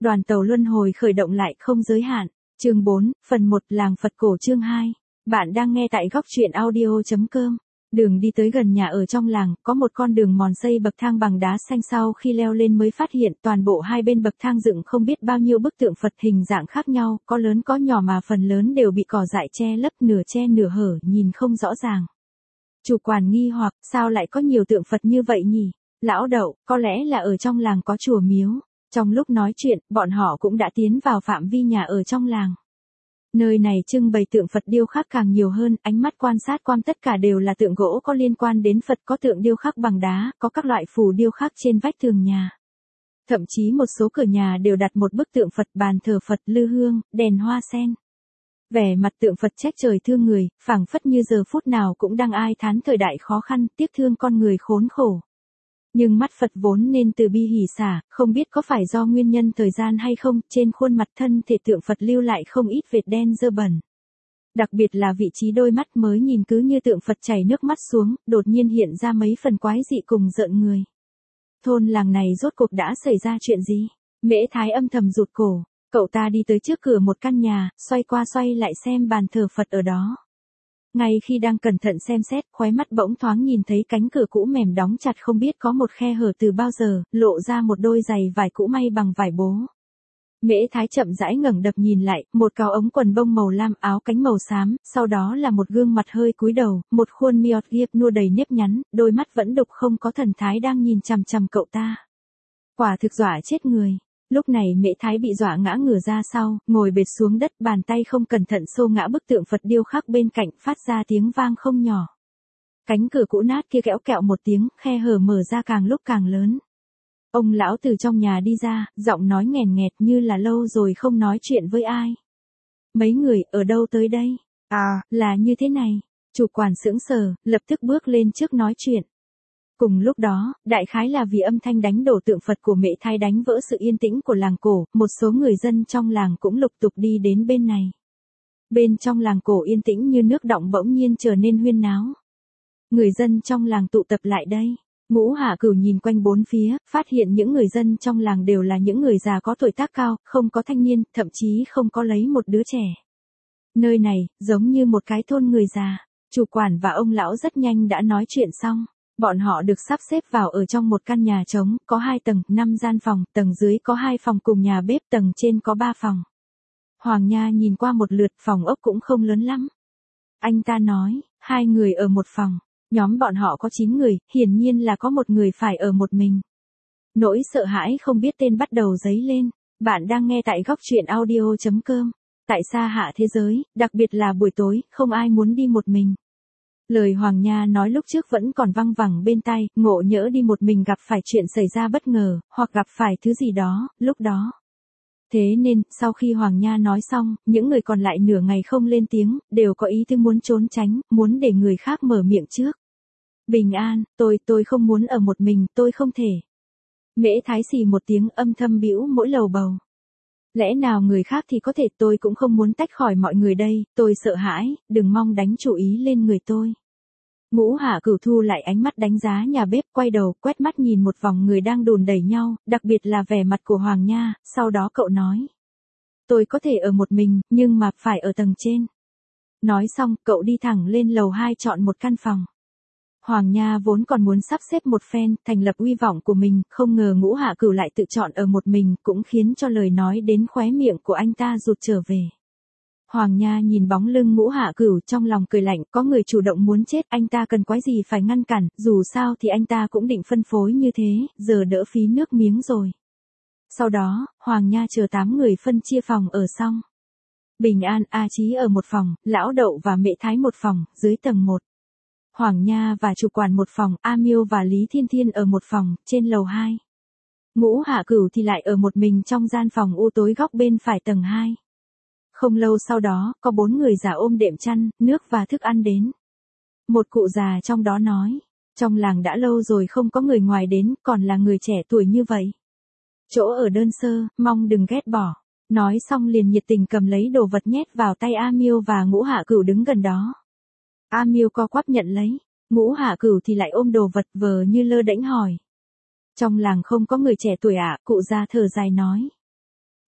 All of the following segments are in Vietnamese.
Đoàn tàu luân hồi khởi động lại không giới hạn. Chương 4, phần 1 Làng Phật cổ chương 2. Bạn đang nghe tại góc truyện audio.com. Đường đi tới gần nhà ở trong làng, có một con đường mòn xây bậc thang bằng đá xanh, sau khi leo lên mới phát hiện toàn bộ hai bên bậc thang dựng không biết bao nhiêu bức tượng Phật hình dạng khác nhau, có lớn có nhỏ mà phần lớn đều bị cỏ dại che lấp, nửa che nửa hở, nhìn không rõ ràng. Chủ quản nghi hoặc, sao lại có nhiều tượng Phật như vậy nhỉ? Lão Đậu, có lẽ là ở trong làng có chùa miếu. Trong lúc nói chuyện, bọn họ cũng đã tiến vào phạm vi nhà ở trong làng. Nơi này trưng bày tượng Phật điêu khắc càng nhiều hơn, ánh mắt quan sát qua tất cả đều là tượng gỗ có liên quan đến Phật, có tượng điêu khắc bằng đá, có các loại phù điêu khắc trên vách tường nhà. Thậm chí một số cửa nhà đều đặt một bức tượng Phật, bàn thờ Phật, lư hương, đèn hoa sen. Vẻ mặt tượng Phật trách trời thương người, phảng phất như giờ phút nào cũng đang ai thán thời đại khó khăn, tiếc thương con người khốn khổ. Nhưng mắt Phật vốn nên từ bi hỷ xả, không biết có phải do nguyên nhân thời gian hay không, trên khuôn mặt thân thể tượng Phật lưu lại không ít vệt đen dơ bẩn. Đặc biệt là vị trí đôi mắt mới nhìn cứ như tượng Phật chảy nước mắt xuống, đột nhiên hiện ra mấy phần quái dị cùng rợn người. Thôn làng này rốt cuộc đã xảy ra chuyện gì? Mễ Thái âm thầm rụt cổ, cậu ta đi tới trước cửa một căn nhà, xoay qua xoay lại xem bàn thờ Phật ở đó. Ngay khi đang cẩn thận xem xét, khóe mắt bỗng thoáng nhìn thấy cánh cửa cũ mềm đóng chặt không biết có một khe hở từ bao giờ, lộ ra một đôi giày vải cũ may bằng vải bố. Mễ Thái chậm rãi ngẩng đập nhìn lại, một cao ống quần bông màu lam, áo cánh màu xám, sau đó là một gương mặt hơi cúi đầu, một khuôn miọt ghiệp nua đầy nếp nhắn, đôi mắt vẫn đục không có thần thái đang nhìn chằm chằm cậu ta. Quả thực dọa chết người. Lúc này Mễ Thái bị dọa ngã ngửa ra sau, ngồi bệt xuống đất, bàn tay không cẩn thận xô ngã bức tượng Phật điêu khắc bên cạnh, phát ra tiếng vang không nhỏ. Cánh cửa cũ nát kia kẽo kẹo một tiếng, khe hở mở ra càng lúc càng lớn. Ông lão từ trong nhà đi ra, giọng nói nghèn nghẹt như là lâu rồi không nói chuyện với ai. Mấy người ở đâu tới đây? À, là như thế này. Chủ quản sững sờ, lập tức bước lên trước nói chuyện. Cùng lúc đó, đại khái là vì âm thanh đánh đổ tượng Phật của Mễ Thái đánh vỡ sự yên tĩnh của làng cổ, một số người dân trong làng cũng lục tục đi đến bên này. Bên trong làng cổ yên tĩnh như nước đọng bỗng nhiên trở nên huyên náo. Người dân trong làng tụ tập lại đây. Ngũ Hạ Cửu nhìn quanh bốn phía, phát hiện những người dân trong làng đều là những người già có tuổi tác cao, không có thanh niên, thậm chí không có lấy một đứa trẻ. Nơi này, giống như một cái thôn người già. Chủ quản và ông lão rất nhanh đã nói chuyện xong. Bọn họ được sắp xếp vào ở trong một căn nhà trống, có 2 tầng, 5 gian phòng, tầng dưới có 2 phòng cùng nhà bếp, tầng trên có 3 phòng. Hoàng Nha nhìn qua một lượt, phòng ốc cũng không lớn lắm. Anh ta nói, 2 người ở một phòng, nhóm bọn họ có 9 người, hiển nhiên là có một người phải ở một mình. Nỗi sợ hãi không biết tên bắt đầu dấy lên. Bạn đang nghe tại góc truyện audio.com. Tại xa hạ thế giới, đặc biệt là buổi tối, không ai muốn đi một mình. Lời Hoàng Nha nói lúc trước vẫn còn văng vẳng bên tai, ngộ nhỡ đi một mình gặp phải chuyện xảy ra bất ngờ, hoặc gặp phải thứ gì đó, lúc đó. Thế nên, sau khi Hoàng Nha nói xong, những người còn lại nửa ngày không lên tiếng, đều có ý tư muốn trốn tránh, muốn để người khác mở miệng trước. Bình an, tôi không muốn ở một mình, tôi không thể. Mễ Thái xì một tiếng âm thầm bĩu mỗi lầu bầu. Lẽ nào người khác thì có thể, tôi cũng không muốn tách khỏi mọi người đây, tôi sợ hãi, đừng mong đánh chủ ý lên người tôi. Ngũ Hạ Cửu thu lại ánh mắt đánh giá nhà bếp, quay đầu, quét mắt nhìn một vòng người đang đùn đẩy nhau, đặc biệt là vẻ mặt của Hoàng Nha, sau đó cậu nói. Tôi có thể ở một mình, nhưng mà phải ở tầng trên. Nói xong, cậu đi thẳng lên lầu 2 chọn một căn phòng. Hoàng Nha vốn còn muốn sắp xếp một phen, thành lập uy vọng của mình, không ngờ Ngũ Hạ Cửu lại tự chọn ở một mình, cũng khiến cho lời nói đến khóe miệng của anh ta rụt trở về. Hoàng Nha nhìn bóng lưng Ngũ Hạ Cửu trong lòng cười lạnh, có người chủ động muốn chết, anh ta cần quái gì phải ngăn cản, dù sao thì anh ta cũng định phân phối như thế, giờ đỡ phí nước miếng rồi. Sau đó, Hoàng Nha chờ 8 người phân chia phòng ở xong. Bình An, A Chí ở một phòng, Lão Đậu và Mễ Thái một phòng, dưới tầng 1. Hoàng Nha và chủ quản một phòng, A Miêu và Lý Thiên Thiên ở một phòng, trên lầu 2. Ngũ Hạ Cửu thì lại ở một mình trong gian phòng u tối góc bên phải tầng 2. Không lâu sau đó, có 4 người già ôm đệm chăn, nước và thức ăn đến. Một cụ già trong đó nói, trong làng đã lâu rồi không có người ngoài đến, còn là người trẻ tuổi như vậy. Chỗ ở đơn sơ, mong đừng ghét bỏ. Nói xong liền nhiệt tình cầm lấy đồ vật nhét vào tay A Miêu và Ngũ Hạ Cửu đứng gần đó. A Miêu co quắp nhận lấy, Ngũ Hạ Cửu thì lại ôm đồ vật vờ như lơ đễnh hỏi. Trong làng không có người trẻ tuổi ạ, cụ già thở dài nói.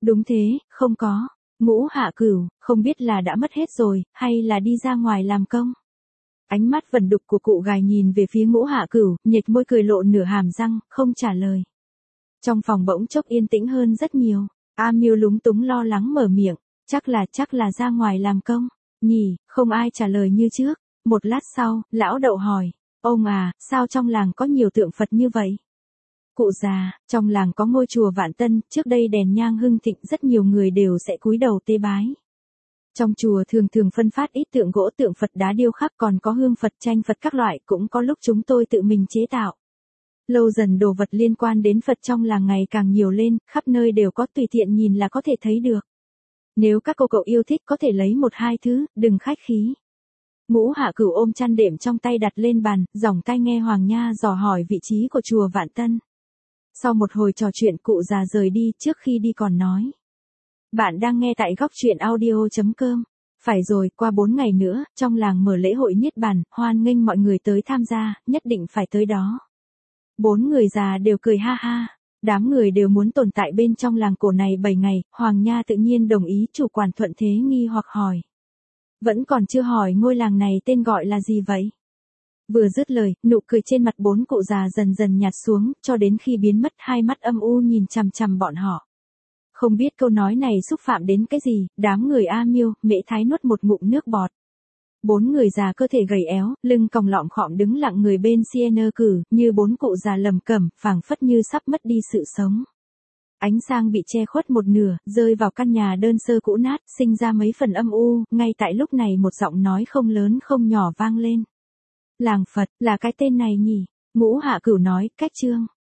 Đúng thế, không có. Ngũ Hạ Cửu, không biết là đã mất hết rồi, hay là đi ra ngoài làm công. Ánh mắt vẩn đục của cụ gài nhìn về phía Ngũ Hạ Cửu, nhếch môi cười lộ nửa hàm răng, không trả lời. Trong phòng bỗng chốc yên tĩnh hơn rất nhiều. A Miêu lúng túng lo lắng mở miệng, chắc là ra ngoài làm công. Nhỉ, không ai trả lời như trước. Một lát sau, lão Đậu hỏi, ông à, sao trong làng có nhiều tượng Phật như vậy? Cụ già, trong làng có ngôi chùa Vạn Tân, trước đây đèn nhang hưng thịnh rất nhiều người đều sẽ cúi đầu tế bái. Trong chùa thường thường phân phát ít tượng gỗ tượng Phật đá điêu khắc còn có hương Phật tranh Phật các loại cũng có lúc chúng tôi tự mình chế tạo. Lâu dần đồ vật liên quan đến Phật trong làng ngày càng nhiều lên, khắp nơi đều có tùy tiện nhìn là có thể thấy được. Nếu các cô cậu yêu thích có thể lấy một hai thứ, đừng khách khí. Ngũ Hạ Cửu ôm chăn đệm trong tay đặt lên bàn, dòng tai nghe Hoàng Nha dò hỏi vị trí của chùa Vạn Tân. Sau một hồi trò chuyện cụ già rời đi, trước khi đi còn nói. Bạn đang nghe tại góc truyện audio.com. Phải rồi, qua 4 ngày nữa, trong làng mở lễ hội Niết Bàn, hoan nghênh mọi người tới tham gia, nhất định phải tới đó. 4 người già đều cười ha ha. Đám người đều muốn tồn tại bên trong làng cổ này 7 ngày, Hoàng Nha tự nhiên đồng ý, chủ quản thuận thế nghi hoặc hỏi. Vẫn còn chưa hỏi ngôi làng này tên gọi là gì vậy? Vừa dứt lời, nụ cười trên mặt 4 cụ già dần dần nhạt xuống, cho đến khi biến mất, hai mắt âm u nhìn chằm chằm bọn họ. Không biết câu nói này xúc phạm đến cái gì, đám người A Miêu, Mễ Thái nuốt một ngụm nước bọt. 4 người già cơ thể gầy éo, lưng còng lọm khọm đứng lặng người bên Siena Cử, như 4 cụ già lầm cẩm, phảng phất như sắp mất đi sự sống. Ánh sáng bị che khuất một nửa, rơi vào căn nhà đơn sơ cũ nát, sinh ra mấy phần âm u, ngay tại lúc này một giọng nói không lớn không nhỏ vang lên. Làng Phật, là cái tên này nhỉ? Ngũ Hạ Cửu nói, cách trương.